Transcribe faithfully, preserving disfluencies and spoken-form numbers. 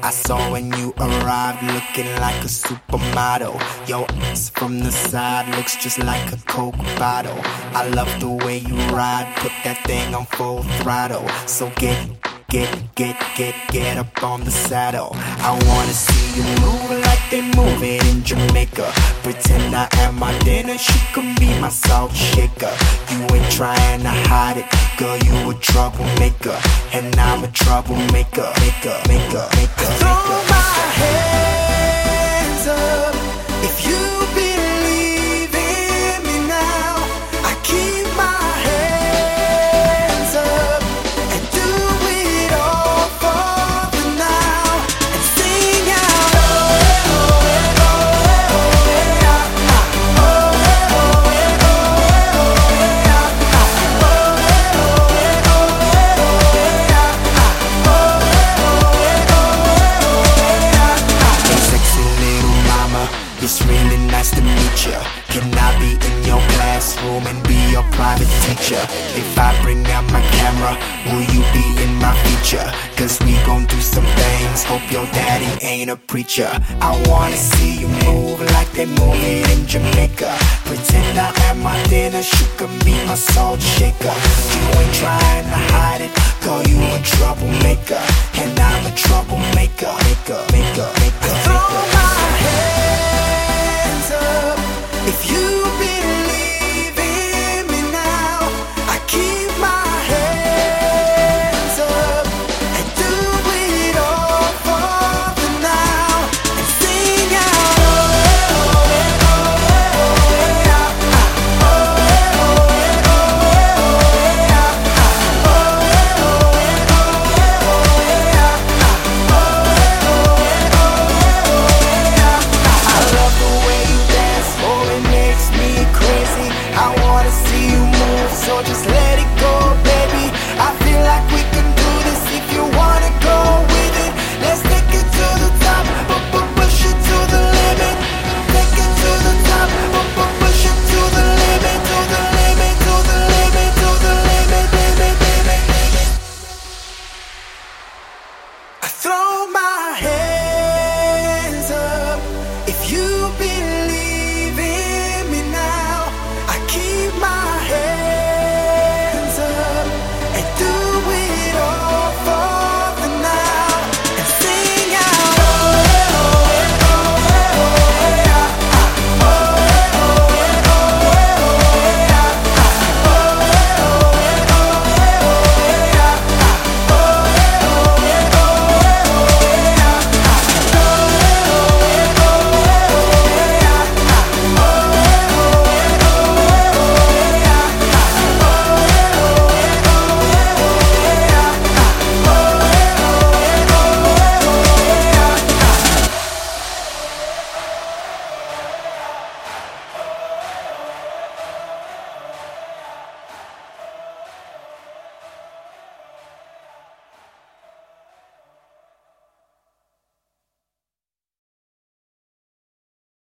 I saw when you arrived, looking like a supermodel. Your ass from the side looks just like a Coke bottle. I love the way you ride, put that thing on full throttle. So get, get, get, get, get up on the saddle. I wanna see you move like they move it in Jamaica. Pretend I am my dinner, she can be my salt shaker. You ain't trying to hide it, girl, you a troublemaker. And I'm a troublemaker, maker, maker, maker. Throw my hands up if you believe in me now. I keep my hands up and do it all for the now. And sing out, oh, oh, oh, oh, oh, yeah. Oh, oh, oh, oh, oh, yeah. Oh, oh, oh, oh, yeah. It's really nice to meet ya. Can I be in your classroom and be your private teacher? If I bring out my camera, will you be in my feature? Cause we gon' do some things, hope your daddy ain't a preacher. I wanna see you move like they move it in Jamaica. Pretend I am my dinner, you can be my salt shaker. You ain't trying to hide it, girl, you a troublemaker. And I'm a troublemaker, maker, maker, maker, maker. If you believe in me now, I keep my hands up and do it all for the now. And sing out, oh, oh, oh, oh, yeah. Oh, oh, oh, oh, yeah. Oh, oh, oh, oh, yeah. Oh, oh, oh, yeah. I love the way you dance, oh, it makes me crazy. I wanna see you move, so just let